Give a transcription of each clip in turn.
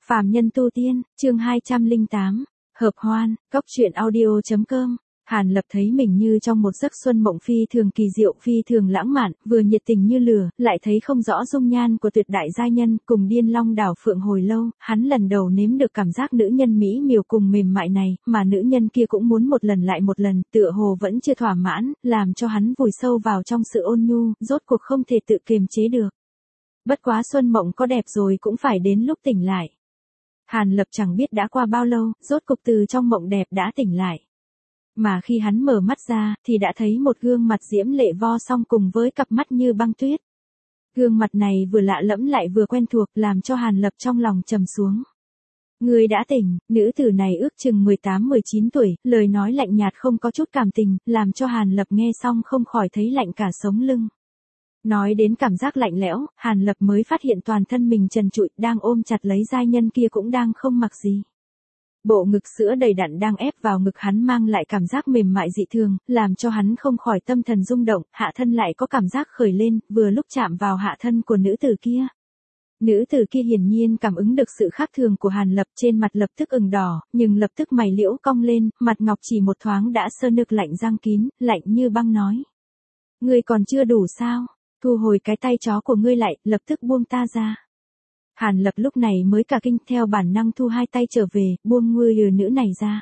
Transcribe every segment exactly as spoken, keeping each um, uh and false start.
Phàm nhân tu tiên, chương hai trăm lẻ tám, hợp hoan, cốc truyện audio.com. Hàn Lập thấy mình như trong một giấc xuân mộng phi thường kỳ diệu, phi thường lãng mạn, vừa nhiệt tình như lửa, lại thấy không rõ dung nhan của tuyệt đại giai nhân, cùng điên long đảo phượng hồi lâu, hắn lần đầu nếm được cảm giác nữ nhân mỹ miều cùng mềm mại này, mà nữ nhân kia cũng muốn một lần lại một lần, tựa hồ vẫn chưa thỏa mãn, làm cho hắn vùi sâu vào trong sự ôn nhu, rốt cuộc không thể tự kiềm chế được. Bất quá xuân mộng có đẹp rồi cũng phải đến lúc tỉnh lại. Hàn Lập chẳng biết đã qua bao lâu, rốt cục từ trong mộng đẹp đã tỉnh lại. Mà khi hắn mở mắt ra, thì đã thấy một gương mặt diễm lệ vo song cùng với cặp mắt như băng tuyết. Gương mặt này vừa lạ lẫm lại vừa quen thuộc, làm cho Hàn Lập trong lòng trầm xuống. Người đã tỉnh, nữ tử này ước chừng mười tám mười chín tuổi, lời nói lạnh nhạt không có chút cảm tình, làm cho Hàn Lập nghe xong không khỏi thấy lạnh cả sống lưng. Nói đến cảm giác lạnh lẽo, Hàn Lập mới phát hiện toàn thân mình trần trụi, đang ôm chặt lấy giai nhân kia cũng đang không mặc gì. Bộ ngực sữa đầy đặn đang ép vào ngực hắn mang lại cảm giác mềm mại dị thường, làm cho hắn không khỏi tâm thần rung động, hạ thân lại có cảm giác khởi lên, vừa lúc chạm vào hạ thân của nữ tử kia. Nữ tử kia hiển nhiên cảm ứng được sự khác thường của Hàn Lập, trên mặt lập tức ửng đỏ, nhưng lập tức mày liễu cong lên, mặt ngọc chỉ một thoáng đã sơ nực lạnh răng kín, lạnh như băng nói. Ngươi còn chưa đủ sao? Thu hồi cái tay chó của ngươi lại, lập tức buông ta ra. Hàn Lập lúc này mới cả kinh, theo bản năng thu hai tay trở về, buông người nữ này ra.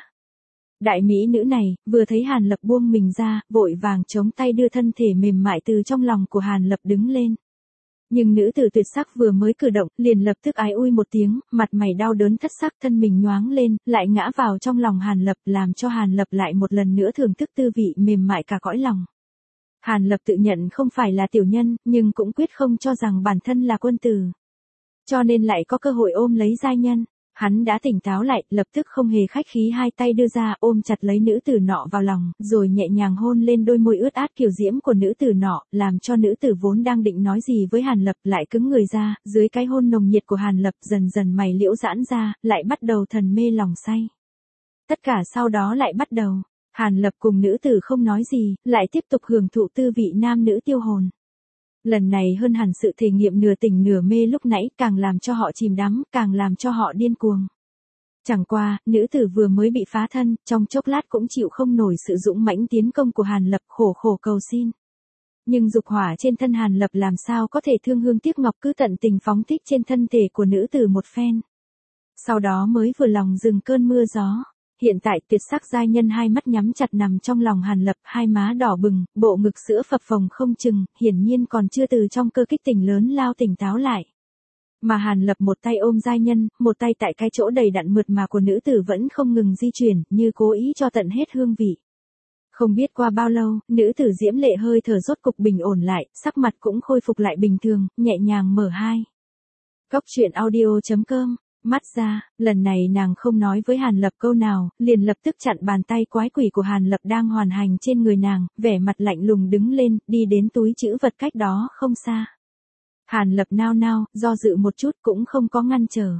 Đại mỹ nữ này, vừa thấy Hàn Lập buông mình ra, vội vàng chống tay đưa thân thể mềm mại từ trong lòng của Hàn Lập đứng lên. Nhưng nữ tử tuyệt sắc vừa mới cử động, liền lập tức ái ui một tiếng, mặt mày đau đớn thất sắc, thân mình nhoáng lên, lại ngã vào trong lòng Hàn Lập, làm cho Hàn Lập lại một lần nữa thưởng thức tư vị mềm mại cả cõi lòng. Hàn Lập tự nhận không phải là tiểu nhân, nhưng cũng quyết không cho rằng bản thân là quân tử. Cho nên lại có cơ hội ôm lấy giai nhân. Hắn đã tỉnh táo lại, lập tức không hề khách khí hai tay đưa ra ôm chặt lấy nữ tử nọ vào lòng, rồi nhẹ nhàng hôn lên đôi môi ướt át kiều diễm của nữ tử nọ, làm cho nữ tử vốn đang định nói gì với Hàn Lập lại cứng người ra, dưới cái hôn nồng nhiệt của Hàn Lập dần dần mày liễu giãn ra, lại bắt đầu thần mê lòng say. Tất cả sau đó lại bắt đầu. Hàn Lập cùng nữ tử không nói gì, lại tiếp tục hưởng thụ tư vị nam nữ tiêu hồn. Lần này hơn hẳn sự thể nghiệm nửa tỉnh nửa mê lúc nãy, càng làm cho họ chìm đắm, càng làm cho họ điên cuồng. Chẳng qua, nữ tử vừa mới bị phá thân, trong chốc lát cũng chịu không nổi sự dũng mãnh tiến công của Hàn Lập, khổ khổ cầu xin. Nhưng dục hỏa trên thân Hàn Lập làm sao có thể thương hương tiếc ngọc, cứ tận tình phóng thích trên thân thể của nữ tử một phen. Sau đó mới vừa lòng dừng cơn mưa gió. Hiện tại tuyệt sắc giai nhân hai mắt nhắm chặt nằm trong lòng Hàn Lập, hai má đỏ bừng, bộ ngực sữa phập phồng không chừng, hiển nhiên còn chưa từ trong cơ kích tình lớn lao tỉnh táo lại. Mà Hàn Lập một tay ôm giai nhân, một tay tại cái chỗ đầy đặn mượt mà của nữ tử vẫn không ngừng di chuyển, như cố ý cho tận hết hương vị. Không biết qua bao lâu, nữ tử diễm lệ hơi thở rốt cục bình ổn lại, sắc mặt cũng khôi phục lại bình thường, nhẹ nhàng mở hai. Cốc truyện audio.com. Mắt ra, lần này nàng không nói với Hàn Lập câu nào, liền lập tức chặn bàn tay quái quỷ của Hàn Lập đang hoàn hành trên người nàng, vẻ mặt lạnh lùng đứng lên, đi đến túi trữ vật cách đó không xa. Hàn Lập nao nao, do dự một chút cũng không có ngăn trở.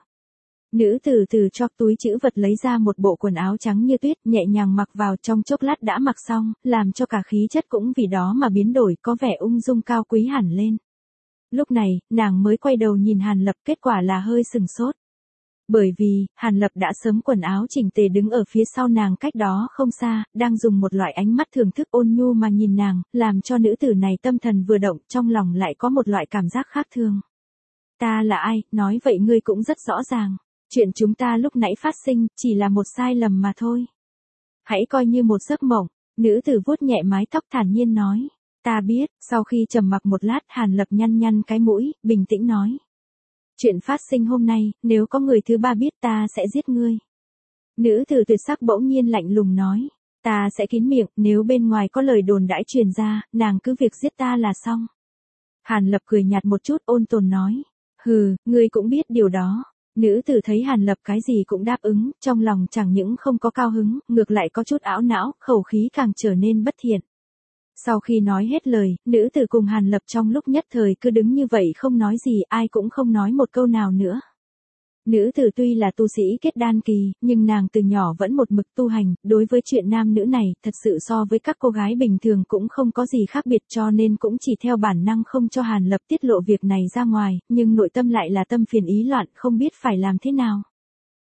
Nữ tử từ trong túi trữ vật lấy ra một bộ quần áo trắng như tuyết, nhẹ nhàng mặc vào, trong chốc lát đã mặc xong, làm cho cả khí chất cũng vì đó mà biến đổi, có vẻ ung dung cao quý hẳn lên. Lúc này, nàng mới quay đầu nhìn Hàn Lập, kết quả là hơi sừng sốt. Bởi vì, Hàn Lập đã sớm quần áo chỉnh tề đứng ở phía sau nàng cách đó không xa, đang dùng một loại ánh mắt thưởng thức ôn nhu mà nhìn nàng, làm cho nữ tử này tâm thần vừa động, trong lòng lại có một loại cảm giác khác thường. Ta là ai, nói vậy ngươi cũng rất rõ ràng. Chuyện chúng ta lúc nãy phát sinh, chỉ là một sai lầm mà thôi. Hãy coi như một giấc mộng, nữ tử vuốt nhẹ mái tóc thản nhiên nói. Ta biết, sau khi trầm mặc một lát Hàn Lập nhăn nhăn cái mũi, bình tĩnh nói. Chuyện phát sinh hôm nay, nếu có người thứ ba biết ta sẽ giết ngươi. Nữ tử tuyệt sắc bỗng nhiên lạnh lùng nói. Ta sẽ kín miệng, nếu bên ngoài có lời đồn đãi truyền ra, nàng cứ việc giết ta là xong. Hàn Lập cười nhạt một chút ôn tồn nói. Hừ, ngươi cũng biết điều đó. Nữ tử thấy Hàn Lập cái gì cũng đáp ứng, trong lòng chẳng những không có cao hứng, ngược lại có chút ảo não, khẩu khí càng trở nên bất thiện. Sau khi nói hết lời, nữ tử cùng Hàn Lập trong lúc nhất thời cứ đứng như vậy không nói gì, ai cũng không nói một câu nào nữa. Nữ tử tuy là tu sĩ kết đan kỳ, nhưng nàng từ nhỏ vẫn một mực tu hành, đối với chuyện nam nữ này, thật sự so với các cô gái bình thường cũng không có gì khác biệt, cho nên cũng chỉ theo bản năng không cho Hàn Lập tiết lộ việc này ra ngoài, nhưng nội tâm lại là tâm phiền ý loạn, không biết phải làm thế nào.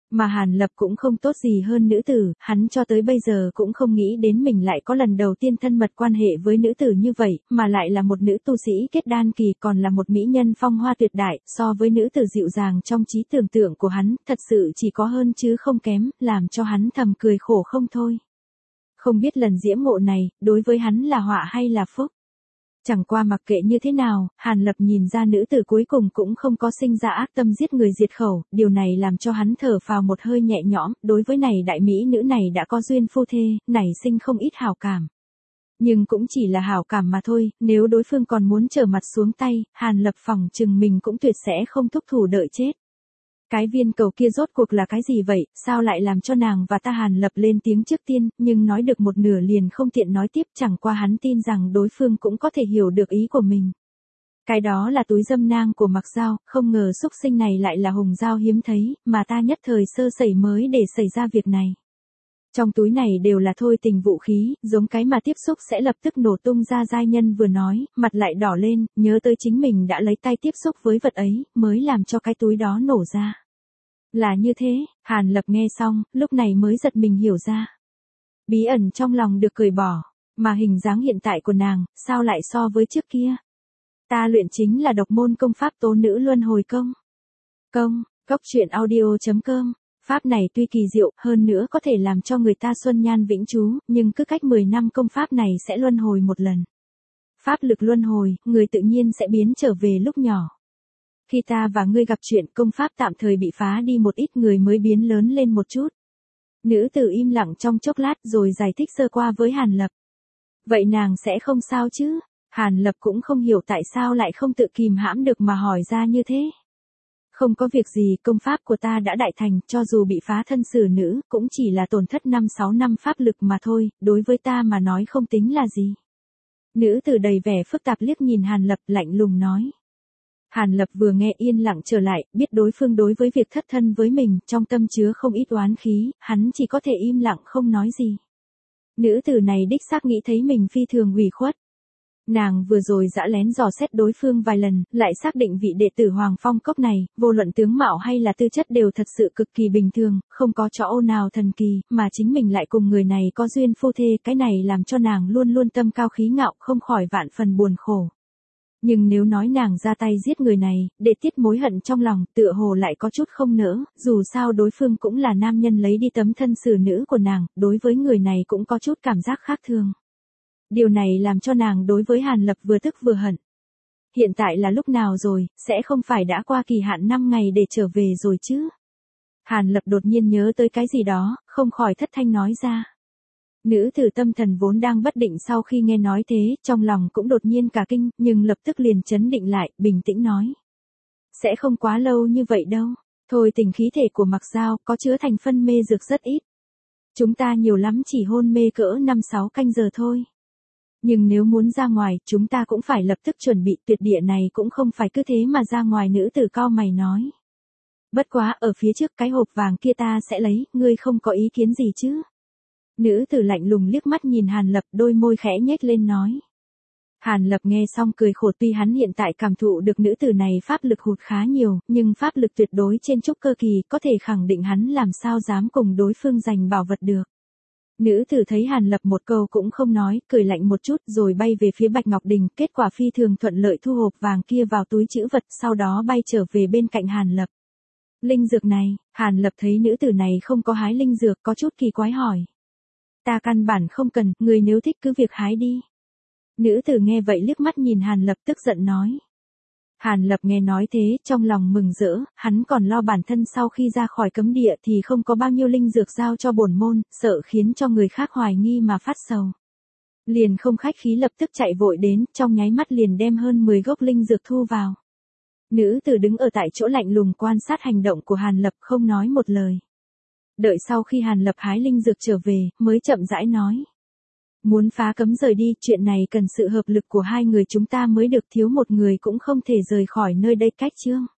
Mà Hàn Lập cũng không tốt gì hơn nữ tử, hắn cho tới bây giờ cũng không nghĩ đến mình lại có lần đầu tiên thân mật quan hệ với nữ tử như vậy, mà lại là một nữ tu sĩ kết đan kỳ, còn là một mỹ nhân phong hoa tuyệt đại, so với nữ tử dịu dàng trong trí tưởng tượng của hắn, thật sự chỉ có hơn chứ không kém, làm cho hắn thầm cười khổ không thôi. Không biết lần diễm ngộ này, đối với hắn là họa hay là phúc. Chẳng qua mặc kệ như thế nào, Hàn Lập nhìn ra nữ tử cuối cùng cũng không có sinh ra ác tâm giết người diệt khẩu, điều này làm cho hắn thở phào một hơi nhẹ nhõm, đối với này đại mỹ nữ này đã có duyên phu thê, nảy sinh không ít hảo cảm. Nhưng cũng chỉ là hảo cảm mà thôi, nếu đối phương còn muốn trở mặt xuống tay, Hàn Lập phỏng chừng mình cũng tuyệt sẽ không thúc thủ đợi chết. Cái viên cầu kia rốt cuộc là cái gì vậy, sao lại làm cho nàng và ta? Hàn Lập lên tiếng trước tiên, nhưng nói được một nửa liền không tiện nói tiếp, chẳng qua hắn tin rằng đối phương cũng có thể hiểu được ý của mình. Cái đó là túi dâm nang của Mặc Giao, không ngờ xúc sinh này lại là hùng giao hiếm thấy, mà ta nhất thời sơ sẩy mới để xảy ra việc này. Trong túi này đều là thôi tình vũ khí, giống cái mà tiếp xúc sẽ lập tức nổ tung ra. Giai nhân vừa nói, mặt lại đỏ lên, nhớ tới chính mình đã lấy tay tiếp xúc với vật ấy, mới làm cho cái túi đó nổ ra. Là như thế, Hàn Lập nghe xong, lúc này mới giật mình hiểu ra. Bí ẩn trong lòng được cởi bỏ, mà hình dáng hiện tại của nàng, sao lại so với trước kia? Ta luyện chính là độc môn công pháp tố nữ luân hồi công. Công, cốc truyện audio chấm com. Pháp này tuy kỳ diệu, hơn nữa có thể làm cho người ta xuân nhan vĩnh trú, nhưng cứ cách mười năm công pháp này sẽ luân hồi một lần. Pháp lực luân hồi, người tự nhiên sẽ biến trở về lúc nhỏ. Khi ta và ngươi gặp chuyện, công pháp tạm thời bị phá đi một ít, người mới biến lớn lên một chút. Nữ tử im lặng trong chốc lát rồi giải thích sơ qua với Hàn Lập. Vậy nàng sẽ không sao chứ? Hàn Lập cũng không hiểu tại sao lại không tự kìm hãm được mà hỏi ra như thế. Không có việc gì, công pháp của ta đã đại thành, cho dù bị phá thân xử nữ, cũng chỉ là tổn thất năm sáu năm pháp lực mà thôi, đối với ta mà nói không tính là gì. Nữ tử đầy vẻ phức tạp liếc nhìn Hàn Lập, lạnh lùng nói. Hàn Lập vừa nghe yên lặng trở lại, biết đối phương đối với việc thất thân với mình, trong tâm chứa không ít oán khí, hắn chỉ có thể im lặng không nói gì. Nữ tử này đích xác nghĩ thấy mình phi thường ủy khuất. Nàng vừa rồi dã lén dò xét đối phương vài lần, lại xác định vị đệ tử Hoàng Phong Cốc này, vô luận tướng mạo hay là tư chất đều thật sự cực kỳ bình thường, không có chỗ ô nào thần kỳ, mà chính mình lại cùng người này có duyên phu thê, cái này làm cho nàng luôn luôn tâm cao khí ngạo, không khỏi vạn phần buồn khổ. Nhưng nếu nói nàng ra tay giết người này, để tiết mối hận trong lòng, tựa hồ lại có chút không nỡ, dù sao đối phương cũng là nam nhân lấy đi tấm thân xử nữ của nàng, đối với người này cũng có chút cảm giác khác thường. Điều này làm cho nàng đối với Hàn Lập vừa tức vừa hận. Hiện tại là lúc nào rồi, sẽ không phải đã qua kỳ hạn năm ngày để trở về rồi chứ? Hàn Lập đột nhiên nhớ tới cái gì đó, không khỏi thất thanh nói ra. Nữ tử tâm thần vốn đang bất định sau khi nghe nói thế, trong lòng cũng đột nhiên cả kinh, nhưng lập tức liền chấn định lại, bình tĩnh nói. Sẽ không quá lâu như vậy đâu, thôi tình khí thể của Mặc Giao có chứa thành phân mê dược rất ít. Chúng ta nhiều lắm chỉ hôn mê cỡ năm sáu canh giờ thôi. Nhưng nếu muốn ra ngoài, chúng ta cũng phải lập tức chuẩn bị, tuyệt địa này cũng không phải cứ thế mà ra ngoài. Nữ tử cau mày nói. Bất quá, ở phía trước cái hộp vàng kia ta sẽ lấy, ngươi không có ý kiến gì chứ? Nữ tử lạnh lùng liếc mắt nhìn Hàn Lập, đôi môi khẽ nhếch lên nói. Hàn Lập nghe xong cười khổ, tuy hắn hiện tại cảm thụ được nữ tử này pháp lực hụt khá nhiều, nhưng pháp lực tuyệt đối trên trúc cơ kỳ, có thể khẳng định hắn làm sao dám cùng đối phương giành bảo vật được. Nữ tử thấy Hàn Lập một câu cũng không nói, cười lạnh một chút rồi bay về phía Bạch Ngọc Đình, kết quả phi thường thuận lợi thu hộp vàng kia vào túi trữ vật, sau đó bay trở về bên cạnh Hàn Lập. Linh dược này, Hàn Lập thấy nữ tử này không có hái linh dược, có chút kỳ quái hỏi. Ta căn bản không cần, người nếu thích cứ việc hái đi. Nữ tử nghe vậy liếc mắt nhìn Hàn Lập tức giận nói. Hàn Lập nghe nói thế, trong lòng mừng rỡ, hắn còn lo bản thân sau khi ra khỏi cấm địa thì không có bao nhiêu linh dược giao cho bổn môn, sợ khiến cho người khác hoài nghi mà phát sầu. Liền không khách khí lập tức chạy vội đến, trong nháy mắt liền đem hơn mười gốc linh dược thu vào. Nữ tử đứng ở tại chỗ lạnh lùng quan sát hành động của Hàn Lập, không nói một lời. Đợi sau khi Hàn Lập hái linh dược trở về, mới chậm rãi nói. Muốn phá cấm rời đi, chuyện này cần sự hợp lực của hai người chúng ta mới được, thiếu một người cũng không thể rời khỏi nơi đây. Cách chương